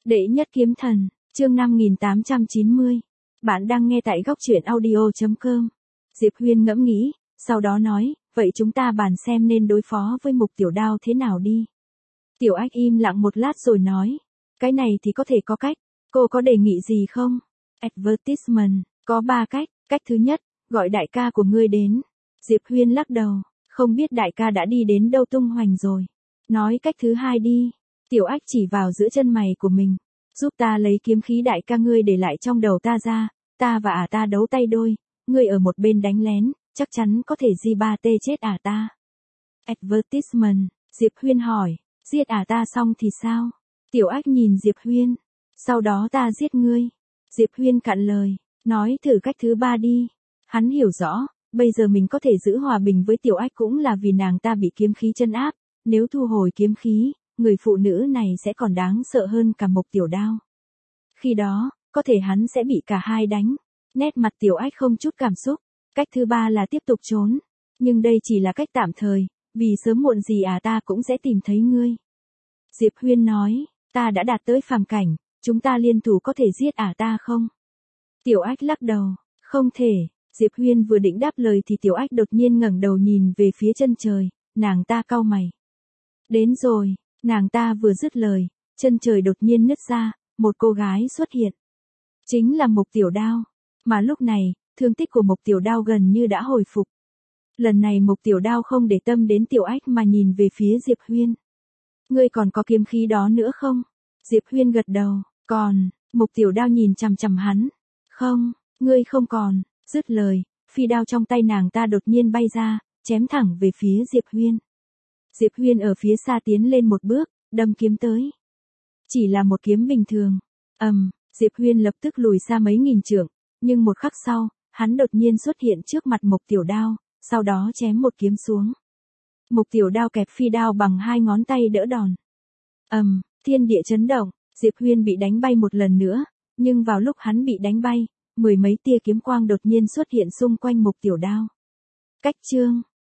Đệ nhất kiếm thần, chương 5890. Bạn đang nghe tại góc truyện audio.com. Diệp Huyên ngẫm nghĩ, sau đó nói, vậy chúng ta bàn xem nên đối phó với Mục Tiểu Đao thế nào đi. Tiểu Ách im lặng một lát rồi nói, cái này thì có thể có cách, cô có đề nghị gì không? Advertisement, có 3 cách, cách thứ nhất, gọi đại ca của ngươi đến. Diệp Huyên lắc đầu, không biết đại ca đã đi đến đâu tung hoành rồi. Nói cách thứ hai đi. Tiểu Ách chỉ vào giữa chân mày của mình, giúp ta lấy kiếm khí đại ca ngươi để lại trong đầu ta ra, ta và ta đấu tay đôi, ngươi ở một bên đánh lén, chắc chắn có thể G3T chết ta. Advertisement, Diệp Huyên hỏi, giết ta xong thì sao? Tiểu Ách nhìn Diệp Huyên, sau đó ta giết ngươi. Diệp Huyên cạn lời, nói thử cách thứ 3 đi. Hắn hiểu rõ, bây giờ mình có thể giữ hòa bình với Tiểu Ách cũng là vì nàng ta bị kiếm khí chân áp, nếu thu hồi kiếm khí, người phụ nữ này sẽ còn đáng sợ hơn cả Mục Tiểu Đao. Khi đó, có thể hắn sẽ bị cả hai đánh. Nét mặt Tiểu Ách không chút cảm xúc. Cách thứ 3 là tiếp tục trốn. Nhưng đây chỉ là cách tạm thời, vì sớm muộn gì ta cũng sẽ tìm thấy ngươi. Diệp Huyên nói, ta đã đạt tới phàm cảnh, chúng ta liên thủ có thể giết ta không? Tiểu Ách lắc đầu, không thể. Diệp Huyên vừa định đáp lời thì Tiểu Ách đột nhiên ngẩng đầu nhìn về phía chân trời, nàng ta cau mày. Đến rồi. Nàng ta vừa dứt lời, chân trời đột nhiên nứt ra, một cô gái xuất hiện. Chính là Mục Tiểu Đao. Mà lúc này, thương tích của Mục Tiểu Đao gần như đã hồi phục. Lần này Mục Tiểu Đao không để tâm đến Tiểu Ách mà nhìn về phía Diệp Huyên. Ngươi còn có kiếm khí đó nữa không? Diệp Huyên gật đầu, còn. Mục Tiểu Đao nhìn chằm chằm hắn. Không, ngươi không còn. Dứt lời, phi đao trong tay nàng ta đột nhiên bay ra, chém thẳng về phía Diệp Huyên. Diệp Huyên ở phía xa tiến lên một bước, đâm kiếm tới. Chỉ là một kiếm bình thường. Diệp Huyên lập tức lùi xa mấy nghìn trượng, nhưng một khắc sau, hắn đột nhiên xuất hiện trước mặt Mục Tiểu Đao, sau đó chém một kiếm xuống. Mục Tiểu Đao kẹp phi đao bằng 2 ngón tay đỡ đòn. Thiên địa chấn động, Diệp Huyên bị đánh bay một lần nữa, nhưng vào lúc hắn bị đánh bay, 10 mấy tia kiếm quang đột nhiên xuất hiện xung quanh Mục Tiểu Đao. Cách chương